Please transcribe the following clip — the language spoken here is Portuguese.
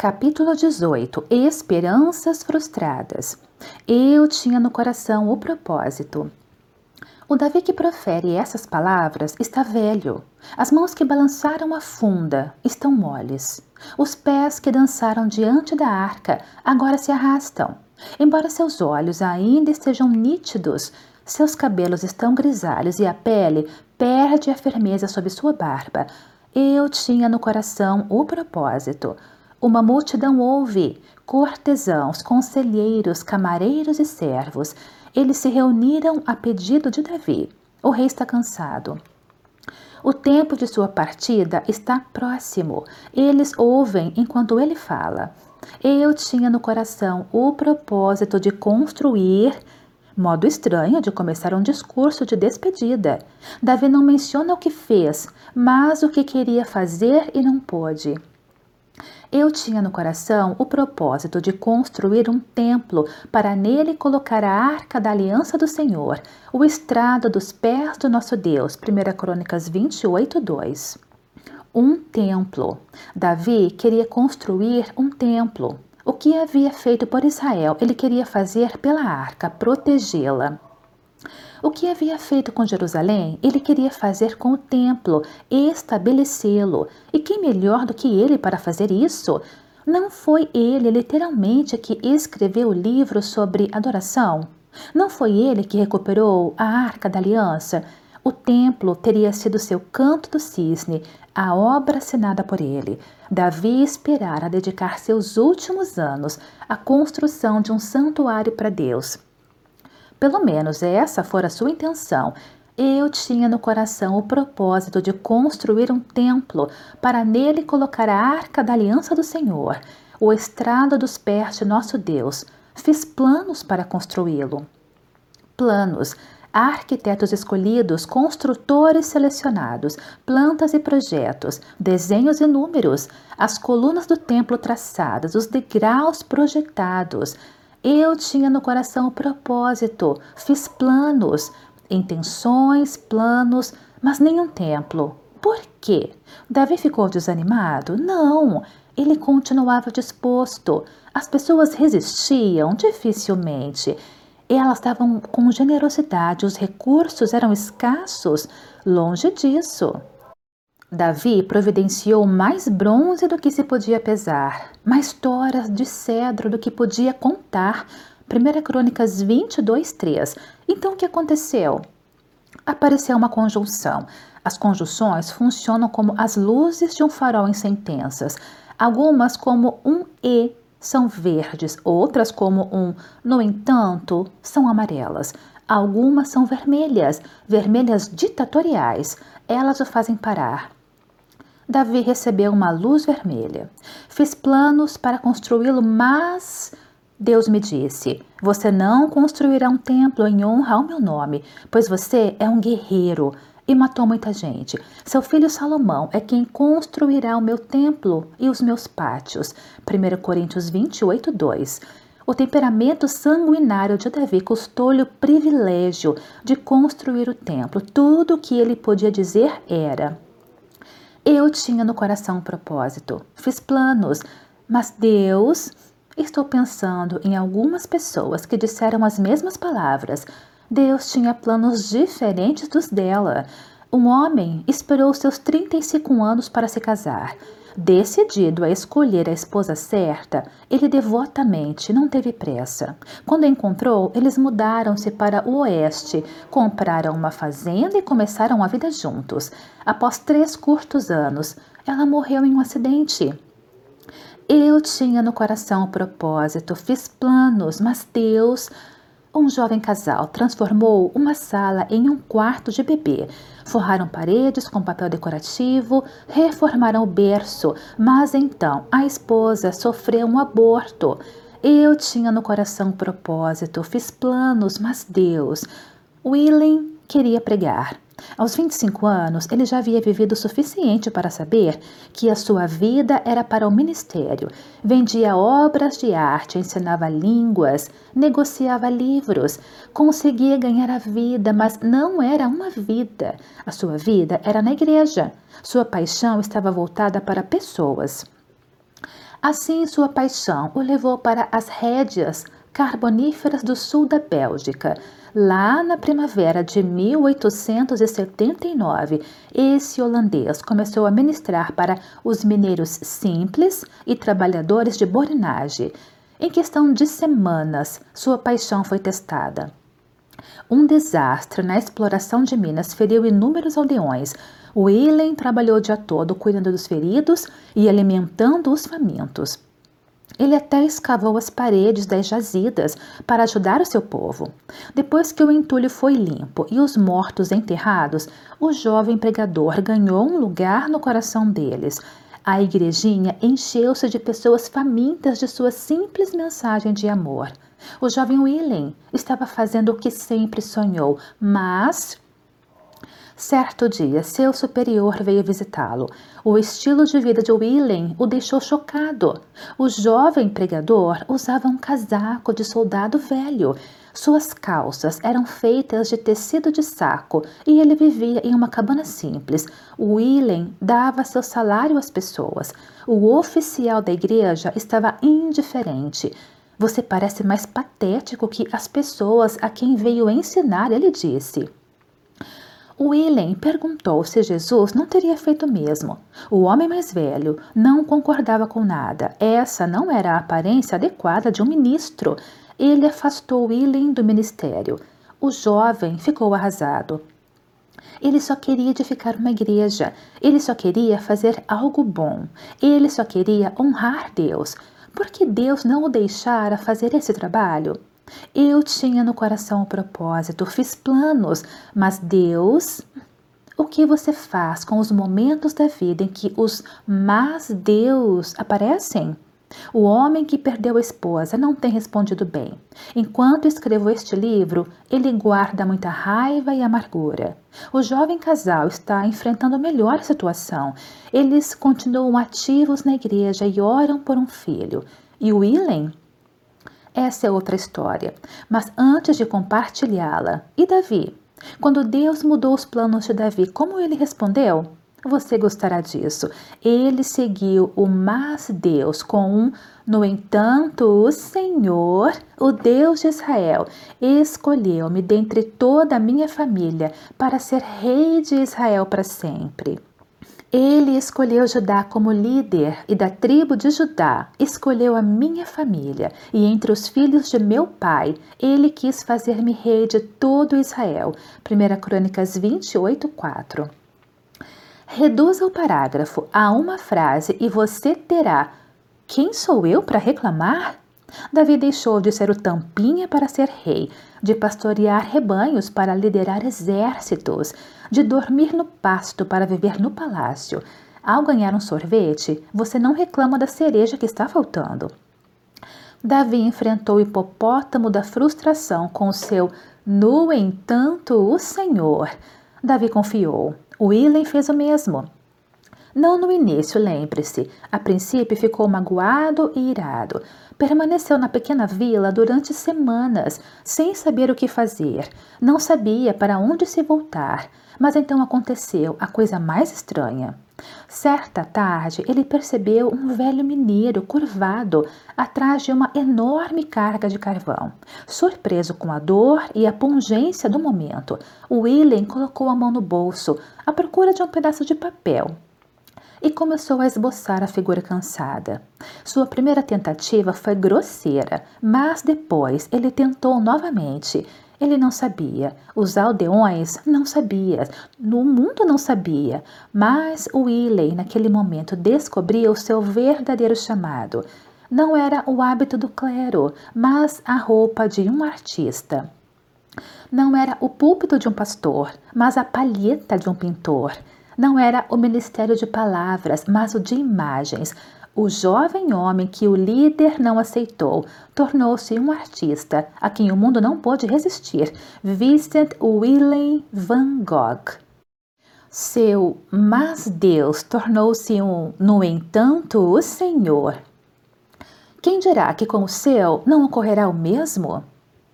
Capítulo 18. Esperanças frustradas. Eu tinha no coração o propósito. O Davi que profere essas palavras está velho. As mãos que balançaram a funda estão moles. Os pés que dançaram diante da arca agora se arrastam. Embora seus olhos ainda estejam nítidos, seus cabelos estão grisalhos e a pele perde a firmeza sob sua barba. Eu tinha no coração o propósito. Uma multidão ouve, cortesãos, conselheiros, camareiros e servos. Eles se reuniram a pedido de Davi. O rei está cansado. O tempo de sua partida está próximo. Eles ouvem enquanto ele fala. Eu tinha no coração o propósito de construir. Modo estranho de começar um discurso de despedida. Davi não menciona o que fez, mas o que queria fazer e não pôde. Eu tinha no coração o propósito de construir um templo para nele colocar a arca da aliança do Senhor, o estrado dos pés do nosso Deus. 1 Crônicas 28, 2. Um templo. Davi queria construir um templo. O que havia feito por Israel, ele queria fazer pela arca, protegê-la. O que havia feito com Jerusalém, ele queria fazer com o templo, estabelecê-lo. E quem melhor do que ele para fazer isso? Não foi ele, literalmente, que escreveu o livro sobre adoração? Não foi ele que recuperou a Arca da Aliança? O templo teria sido seu canto do cisne, a obra assinada por ele. Davi esperara dedicar seus últimos anos à construção de um santuário para Deus. Pelo menos essa fora a sua intenção. Eu tinha no coração o propósito de construir um templo para nele colocar a arca da aliança do Senhor, o estrado dos pés de nosso Deus. Fiz planos para construí-lo. Planos, arquitetos escolhidos, construtores selecionados, plantas e projetos, desenhos e números, as colunas do templo traçadas, os degraus projetados. Eu tinha no coração o propósito, fiz planos, intenções, planos, mas nenhum templo. Por quê? Davi ficou desanimado? Não, ele continuava disposto. As pessoas resistiam dificilmente. Elas estavam com generosidade, os recursos eram escassos. Longe disso. Davi providenciou mais bronze do que se podia pesar, mais toras de cedro do que podia contar. 1 Crônicas 22, 3. Então o que aconteceu? Apareceu uma conjunção. As conjunções funcionam como as luzes de um farol em sentenças. Algumas, como um e, são verdes, outras, como um no entanto, são amarelas. Algumas são vermelhas, vermelhas ditatoriais. Elas o fazem parar. Davi recebeu uma luz vermelha. Fiz planos para construí-lo, mas Deus me disse: você não construirá um templo em honra ao meu nome, pois você é um guerreiro e matou muita gente. Seu filho Salomão é quem construirá o meu templo e os meus pátios. 1 Coríntios 28, 2. O temperamento sanguinário de Davi custou-lhe o privilégio de construir o templo. Tudo o que ele podia dizer era: eu tinha no coração um propósito, fiz planos, mas Deus... Estou pensando em algumas pessoas que disseram as mesmas palavras. Deus tinha planos diferentes dos dela. Um homem esperou seus 35 anos para se casar. Decidido a escolher a esposa certa, ele devotamente não teve pressa. Quando a encontrou, eles mudaram-se para o oeste, compraram uma fazenda e começaram a vida juntos. Após 3 curtos anos, ela morreu em um acidente. Eu tinha no coração o propósito, fiz planos, mas Deus... Um jovem casal transformou uma sala em um quarto de bebê. Forraram paredes com papel decorativo, reformaram o berço, mas então a esposa sofreu um aborto. Eu tinha no coração o propósito, fiz planos, mas Deus... Willing queria pregar. Aos 25 anos, ele já havia vivido o suficiente para saber que a sua vida era para o ministério. Vendia obras de arte, ensinava línguas, negociava livros, conseguia ganhar a vida, mas não era uma vida. A sua vida era na igreja. Sua paixão estava voltada para pessoas. Assim, sua paixão o levou para as régias carboníferas do sul da Bélgica. Lá na primavera de 1879, esse holandês começou a ministrar para os mineiros simples e trabalhadores de borinagem. Em questão de semanas, sua paixão foi testada. Um desastre na exploração de minas feriu inúmeros aldeões. Willem trabalhou o dia todo cuidando dos feridos e alimentando os famintos. Ele até escavou as paredes das jazidas para ajudar o seu povo. Depois que o entulho foi limpo e os mortos enterrados, o jovem pregador ganhou um lugar no coração deles. A igrejinha encheu-se de pessoas famintas de sua simples mensagem de amor. O jovem Willem estava fazendo o que sempre sonhou, mas certo dia, seu superior veio visitá-lo. O estilo de vida de Willem o deixou chocado. O jovem pregador usava um casaco de soldado velho. Suas calças eram feitas de tecido de saco e ele vivia em uma cabana simples. Willem dava seu salário às pessoas. O oficial da igreja estava indiferente. Você parece mais patético que as pessoas a quem veio ensinar, ele disse. Willem perguntou se Jesus não teria feito o mesmo. O homem mais velho não concordava com nada. Essa não era a aparência adequada de um ministro. Ele afastou Willem do ministério. O jovem ficou arrasado. Ele só queria edificar uma igreja. Ele só queria fazer algo bom. Ele só queria honrar Deus. Por que Deus não o deixara fazer esse trabalho? Eu tinha no coração o propósito, fiz planos, mas Deus... O que você faz com os momentos da vida em que os mas Deus aparecem? O homem que perdeu a esposa não tem respondido bem. Enquanto escrevo este livro, ele guarda muita raiva e amargura. O jovem casal está enfrentando melhor situação. Eles continuam ativos na igreja e oram por um filho. E Willem? Essa é outra história, mas antes de compartilhá-la, e Davi? Quando Deus mudou os planos de Davi, como ele respondeu? Você gostará disso. Ele seguiu o mas Deus com um, no entanto, o Senhor, o Deus de Israel, escolheu-me dentre toda a minha família para ser rei de Israel para sempre. Ele escolheu Judá como líder e da tribo de Judá escolheu a minha família. E entre os filhos de meu pai, ele quis fazer-me rei de todo Israel. 1 Crônicas 28:4. Reduza o parágrafo a uma frase e você terá: quem sou eu para reclamar? Davi deixou de ser o tampinha para ser rei, de pastorear rebanhos para liderar exércitos, de dormir no pasto para viver no palácio. Ao ganhar um sorvete, você não reclama da cereja que está faltando. Davi enfrentou o hipopótamo da frustração com o seu "no entanto, o Senhor". Davi confiou. Willem fez o mesmo. Não no início, lembre-se. A princípio ficou magoado e irado. Permaneceu na pequena vila durante semanas, sem saber o que fazer. Não sabia para onde se voltar. Mas então aconteceu a coisa mais estranha. Certa tarde, ele percebeu um velho mineiro curvado atrás de uma enorme carga de carvão. Surpreso com a dor e a pungência do momento, Willem colocou a mão no bolso, à procura de um pedaço de papel, e começou a esboçar a figura cansada. Sua primeira tentativa foi grosseira, mas depois ele tentou novamente. Ele não sabia, os aldeões não sabiam, o mundo não sabia, mas Willem naquele momento descobriu o seu verdadeiro chamado. Não era o hábito do clero, mas a roupa de um artista. Não era o púlpito de um pastor, mas a palheta de um pintor. Não era o ministério de palavras, mas o de imagens. O jovem homem que o líder não aceitou tornou-se um artista a quem o mundo não pôde resistir, Vincent Willem van Gogh. Seu "mas Deus" tornou-se um "no entanto, o Senhor". Quem dirá que com o seu não ocorrerá o mesmo?